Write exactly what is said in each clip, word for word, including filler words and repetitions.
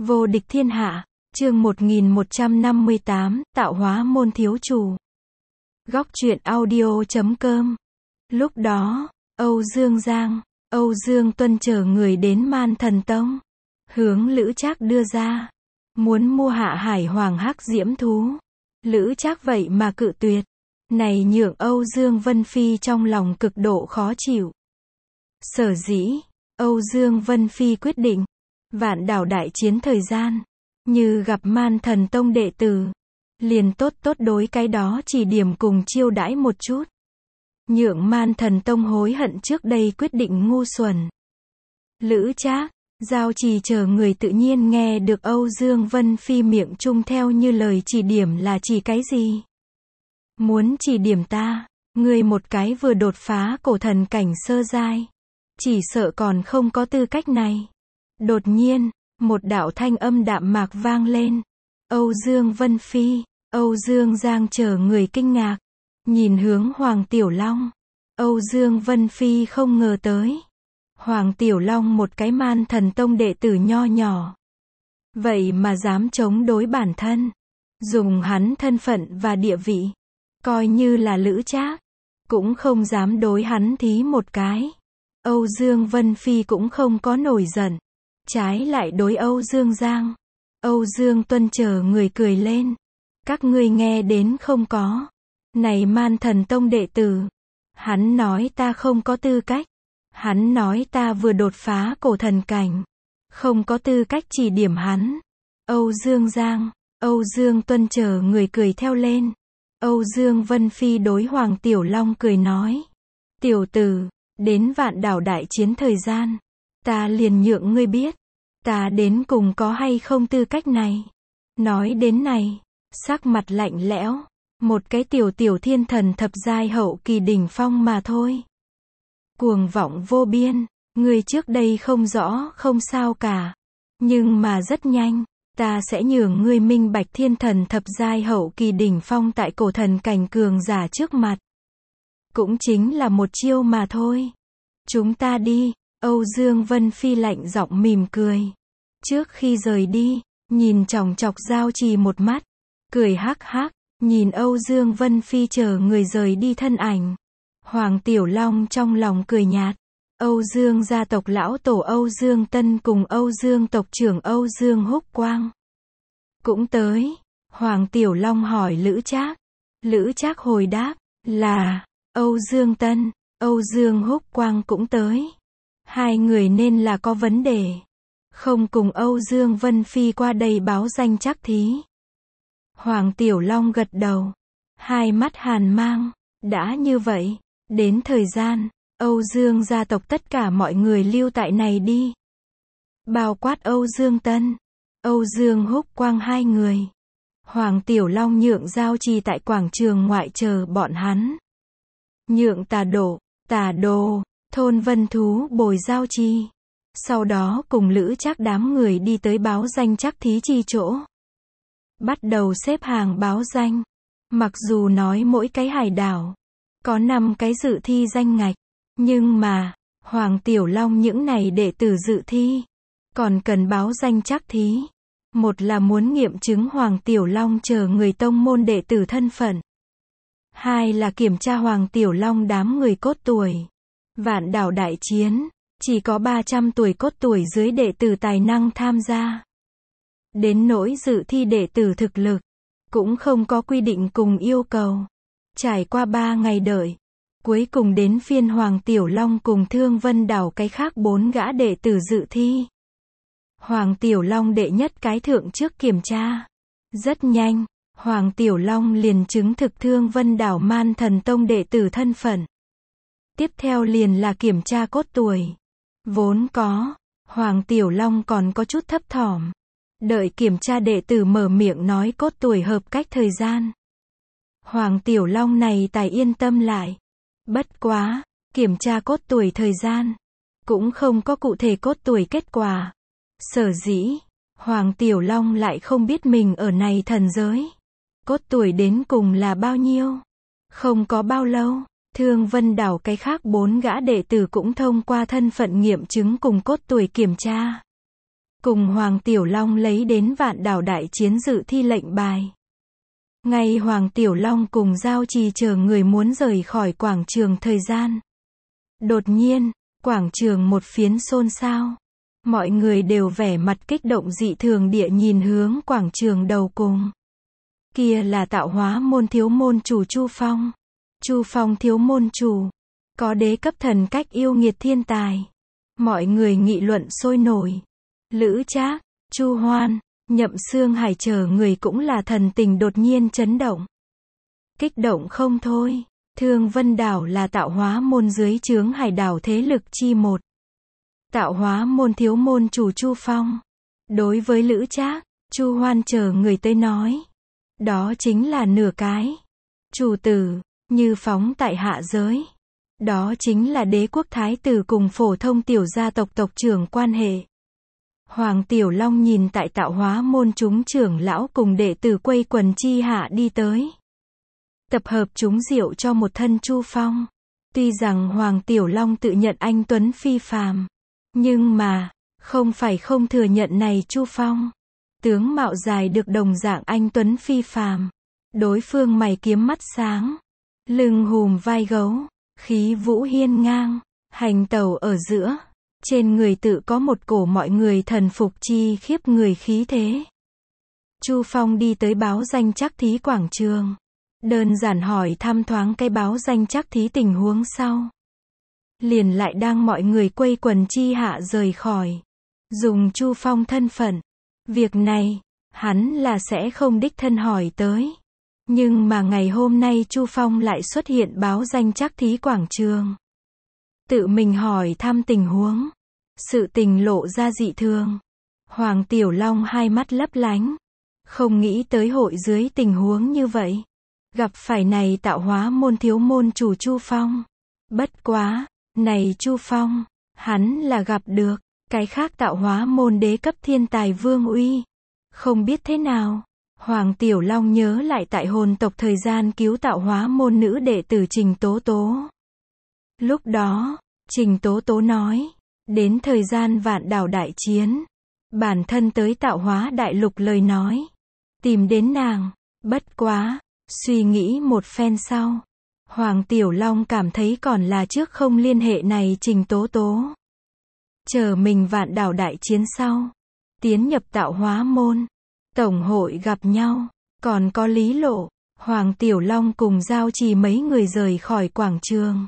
Vô địch thiên hạ, chương một nghìn một trăm năm mươi tám, tạo hóa môn thiếu chủ. Góc truyện audio chấm com. Lúc đó, Âu Dương Giang, Âu Dương Tuân chờ người đến Man Thần Tông, hướng Lữ Trác đưa ra, muốn mua Hạ Hải Hoàng hắc diễm thú. Lữ Trác vậy mà cự tuyệt, này nhượng Âu Dương Vân Phi trong lòng cực độ khó chịu. Sở dĩ, Âu Dương Vân Phi quyết định, vạn đảo đại chiến thời gian, như gặp Man Thần Tông đệ tử, liền tốt tốt đối cái đó chỉ điểm cùng chiêu đãi một chút. Nhượng Man Thần Tông hối hận trước đây quyết định ngu xuẩn. Lữ Trác, Giao Trì chờ người tự nhiên nghe được Âu Dương Vân Phi miệng chung theo như lời chỉ điểm là chỉ cái gì. Muốn chỉ điểm ta, ngươi một cái vừa đột phá cổ thần cảnh sơ giai, chỉ sợ còn không có tư cách này. Đột nhiên, một đạo thanh âm đạm mạc vang lên. Âu Dương Vân Phi, Âu Dương Giang chờ người kinh ngạc, nhìn hướng Hoàng Tiểu Long. Âu Dương Vân Phi không ngờ tới, Hoàng Tiểu Long một cái Man Thần Tông đệ tử nho nhỏ, vậy mà dám chống đối bản thân, dùng hắn thân phận và địa vị, coi như là Lữ Trác, cũng không dám đối hắn thí một cái. Âu Dương Vân Phi cũng không có nổi giận, trái lại đối Âu Dương Giang, Âu Dương Tuân chờ người cười lên. Các ngươi nghe đến không có? Này Man Thần Tông đệ tử, hắn nói ta không có tư cách, hắn nói ta vừa đột phá cổ thần cảnh, không có tư cách chỉ điểm hắn. Âu Dương Giang, Âu Dương Tuân chờ người cười theo lên. Âu Dương Vân Phi đối Hoàng Tiểu Long cười nói, tiểu tử, đến vạn đảo đại chiến thời gian, ta liền nhượng ngươi biết, ta đến cùng có hay không tư cách này. Nói đến này, sắc mặt lạnh lẽo, một cái tiểu tiểu thiên thần thập giai hậu kỳ đỉnh phong mà thôi. Cuồng vọng vô biên, ngươi trước đây không rõ không sao cả, nhưng mà rất nhanh, ta sẽ nhường ngươi minh bạch thiên thần thập giai hậu kỳ đỉnh phong tại cổ thần cảnh cường giả trước mặt. Cũng chính là một chiêu mà thôi. Chúng ta đi. Âu Dương Vân Phi lạnh giọng mỉm cười. Trước khi rời đi, nhìn chòng chọc Giao Trì một mắt, cười hắc hắc, nhìn Âu Dương Vân Phi chờ người rời đi thân ảnh. Hoàng Tiểu Long trong lòng cười nhạt. Âu Dương gia tộc lão tổ Âu Dương Tân cùng Âu Dương tộc trưởng Âu Dương Húc Quang cũng tới. Hoàng Tiểu Long hỏi Lữ Trác. Lữ Trác hồi đáp là Âu Dương Tân, Âu Dương Húc Quang cũng tới. Hai người nên là có vấn đề, không cùng Âu Dương Vân Phi qua đây báo danh chắc thí. Hoàng Tiểu Long gật đầu, hai mắt hàn mang. Đã như vậy, đến thời gian, Âu Dương gia tộc tất cả mọi người lưu tại này đi, bao quát Âu Dương Tân, Âu Dương Húc Quang hai người. Hoàng Tiểu Long nhượng Giao Trì tại quảng trường ngoại chờ bọn hắn. Nhượng tà đổ, tà đồ, thôn vân thú bồi Giao Trì. Sau đó cùng Lữ Trác đám người đi tới báo danh chắc thí chi chỗ. Bắt đầu xếp hàng báo danh. Mặc dù nói mỗi cái hải đảo có năm cái dự thi danh ngạch, nhưng mà, Hoàng Tiểu Long những này đệ tử dự thi, còn cần báo danh chắc thí. Một là muốn nghiệm chứng Hoàng Tiểu Long chờ người tông môn đệ tử thân phận. Hai là kiểm tra Hoàng Tiểu Long đám người cốt tuổi. Vạn đảo đại chiến, chỉ có ba trăm tuổi cốt tuổi dưới đệ tử tài năng tham gia. Đến nỗi dự thi đệ tử thực lực, cũng không có quy định cùng yêu cầu. Trải qua ba ngày đợi, cuối cùng đến phiên Hoàng Tiểu Long cùng Thương Vân đảo cái khác bốn gã đệ tử dự thi. Hoàng Tiểu Long đệ nhất cái thượng trước kiểm tra. Rất nhanh, Hoàng Tiểu Long liền chứng thực Thương Vân đảo Man Thần Tông đệ tử thân phận. Tiếp theo liền là kiểm tra cốt tuổi. Vốn có, Hoàng Tiểu Long còn có chút thấp thỏm. Đợi kiểm tra đệ tử mở miệng nói cốt tuổi hợp cách thời gian, Hoàng Tiểu Long này tài yên tâm lại. Bất quá, kiểm tra cốt tuổi thời gian, cũng không có cụ thể cốt tuổi kết quả. Sở dĩ, Hoàng Tiểu Long lại không biết mình ở này thần giới, cốt tuổi đến cùng là bao nhiêu. Không có bao lâu, Thương Vân đảo cái khác bốn gã đệ tử cũng thông qua thân phận nghiệm chứng cùng cốt tuổi kiểm tra. cùng Hoàng Tiểu Long lấy đến Vạn Đảo Đại Chiến dự thi lệnh bài. Ngay Hoàng Tiểu Long cùng Giao Trì chờ người muốn rời khỏi quảng trường thời gian. Đột nhiên, quảng trường một phiến xôn xao. Mọi người đều vẻ mặt kích động dị thường địa nhìn hướng quảng trường đầu cùng. Kia là Tạo Hóa môn thiếu môn chủ Chu Phong. Chu Phong thiếu môn chủ, có đế cấp thần cách yêu nghiệt thiên tài. Mọi người nghị luận sôi nổi. Lữ Trác, Chu Hoan, Nhậm Xương Hải chờ người cũng là thần tình đột nhiên chấn động. Kích động không thôi. Thương Vân Đảo là Tạo Hóa môn dưới trướng hải đảo thế lực chi một. Tạo Hóa môn thiếu môn chủ Chu Phong. Đối với Lữ Trác, Chu Hoan chờ người tới nói. Đó chính là nửa cái. Chủ tử, như phóng tại hạ giới. Đó chính là đế quốc thái tử cùng phổ thông tiểu gia tộc tộc trưởng quan hệ. Hoàng Tiểu Long nhìn tại Tạo Hóa môn chúng trưởng lão cùng đệ tử quây quần chi hạ đi tới. Tập hợp chúng rượu cho một thân Chu Phong. Tuy rằng Hoàng Tiểu Long tự nhận anh tuấn phi phàm, nhưng mà, không phải không thừa nhận này Chu Phong. Tướng mạo dài được đồng dạng anh tuấn phi phàm. Đối phương mày kiếm mắt sáng. Lưng hùm vai gấu. Khí vũ hiên ngang. Hành tẩu ở giữa. Trên người tự có một cổ mọi người thần phục chi khiếp người khí thế. Chu Phong đi tới báo danh trắc thí quảng trường. Đơn giản hỏi thăm thoáng cái báo danh trắc thí tình huống sau. Liền lại đang mọi người quây quần chi hạ rời khỏi. Dùng Chu Phong thân phận. Việc này, hắn là sẽ không đích thân hỏi tới. Nhưng mà ngày hôm nay Chu Phong lại xuất hiện báo danh trắc thí quảng trường. Tự mình hỏi thăm tình huống. Sự tình lộ ra dị thường. Hoàng Tiểu Long hai mắt lấp lánh. Không nghĩ tới hội dưới tình huống như vậy. Gặp phải này Tạo Hóa môn thiếu môn chủ Chu Phong. Bất quá, này Chu Phong, hắn là gặp được. Cái khác Tạo Hóa môn đế cấp thiên tài Vương Uy. Không biết thế nào. Hoàng Tiểu Long nhớ lại tại hồn tộc thời gian cứu Tạo Hóa môn nữ đệ tử Trình Tố Tố. Lúc đó, Trình Tố Tố nói. Đến thời gian Vạn Đảo Đại Chiến. Bản thân tới Tạo Hóa Đại Lục lời nói. Tìm đến nàng. Bất quá. Suy nghĩ một phen sau. Hoàng Tiểu Long cảm thấy còn là trước không liên hệ này Trình Tố Tố. Chờ mình Vạn Đảo Đại Chiến sau. Tiến nhập Tạo Hóa môn. Tổng hội gặp nhau. Còn có Lý Lộ. Hoàng Tiểu Long cùng Giao Trì mấy người rời khỏi quảng trường.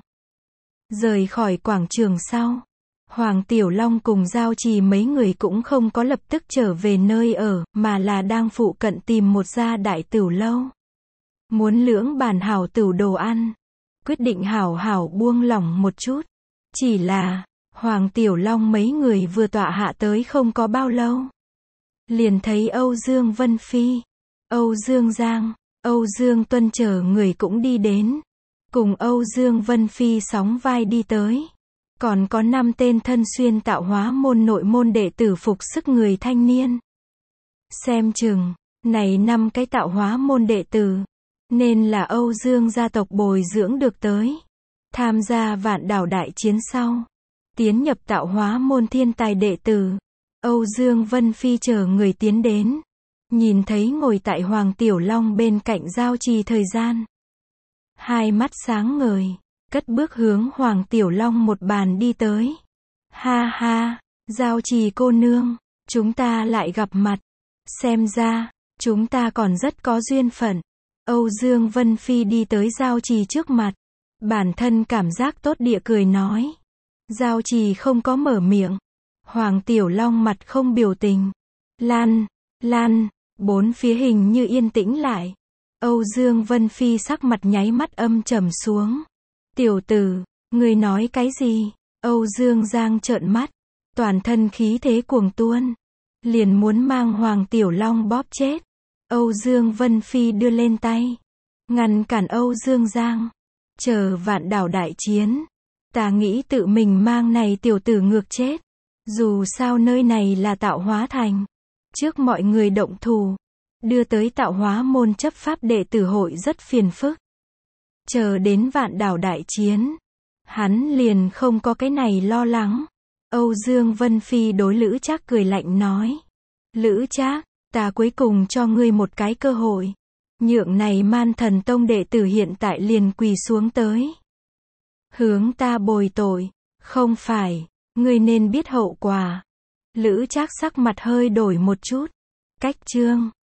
Rời khỏi quảng trường sau. Hoàng Tiểu Long cùng Giao Trì mấy người cũng không có lập tức trở về nơi ở, mà là đang phụ cận tìm một gia đại tửu lâu. Muốn lưỡng bàn hảo tửu đồ ăn. Quyết định hảo hảo buông lỏng một chút. Chỉ là, Hoàng Tiểu Long mấy người vừa tọa hạ tới không có bao lâu. Liền thấy Âu Dương Vân Phi, Âu Dương Giang, Âu Dương Tuân chờ người cũng đi đến. Cùng Âu Dương Vân Phi sóng vai đi tới. Còn có năm tên thân xuyên Tạo Hóa môn nội môn đệ tử phục sức người thanh niên. Xem chừng, này năm cái Tạo Hóa môn đệ tử, nên là Âu Dương gia tộc bồi dưỡng được tới. Tham gia Vạn Đảo Đại Chiến sau. Tiến nhập Tạo Hóa môn thiên tài đệ tử. Âu Dương Vân Phi chờ người tiến đến. Nhìn thấy ngồi tại Hoàng Tiểu Long bên cạnh Giao Trì thời gian. Hai mắt sáng ngời. Cất bước hướng Hoàng Tiểu Long một bàn đi tới. Ha ha, Giao Trì cô nương, chúng ta lại gặp mặt. Xem ra, chúng ta còn rất có duyên phận. Âu Dương Vân Phi đi tới Giao Trì trước mặt. Bản thân cảm giác tốt địa cười nói. Giao Trì không có mở miệng. Hoàng Tiểu Long mặt không biểu tình. Lan, lan, bốn phía hình như yên tĩnh lại. Âu Dương Vân Phi sắc mặt nháy mắt âm trầm xuống. Tiểu tử, ngươi nói cái gì? Âu Dương Giang trợn mắt. Toàn thân khí thế cuồng tuôn. Liền muốn mang Hoàng Tiểu Long bóp chết. Âu Dương Vân Phi đưa lên tay. Ngăn cản Âu Dương Giang. Chờ Vạn Đảo Đại Chiến. Ta nghĩ tự mình mang này tiểu tử ngược chết. Dù sao nơi này là Tạo Hóa thành. Trước mọi người động thủ. Đưa tới Tạo Hóa môn chấp pháp đệ tử hội rất phiền phức. Chờ đến Vạn Đảo Đại Chiến. Hắn liền không có cái này lo lắng. Âu Dương Vân Phi đối Lữ Trác cười lạnh nói. Lữ Trác, ta cuối cùng cho ngươi một cái cơ hội. Nhượng này Man Thần Tông đệ tử hiện tại liền quỳ xuống tới. Hướng ta bồi tội, không phải, ngươi nên biết hậu quả. Lữ Trác sắc mặt hơi đổi một chút. Cách chương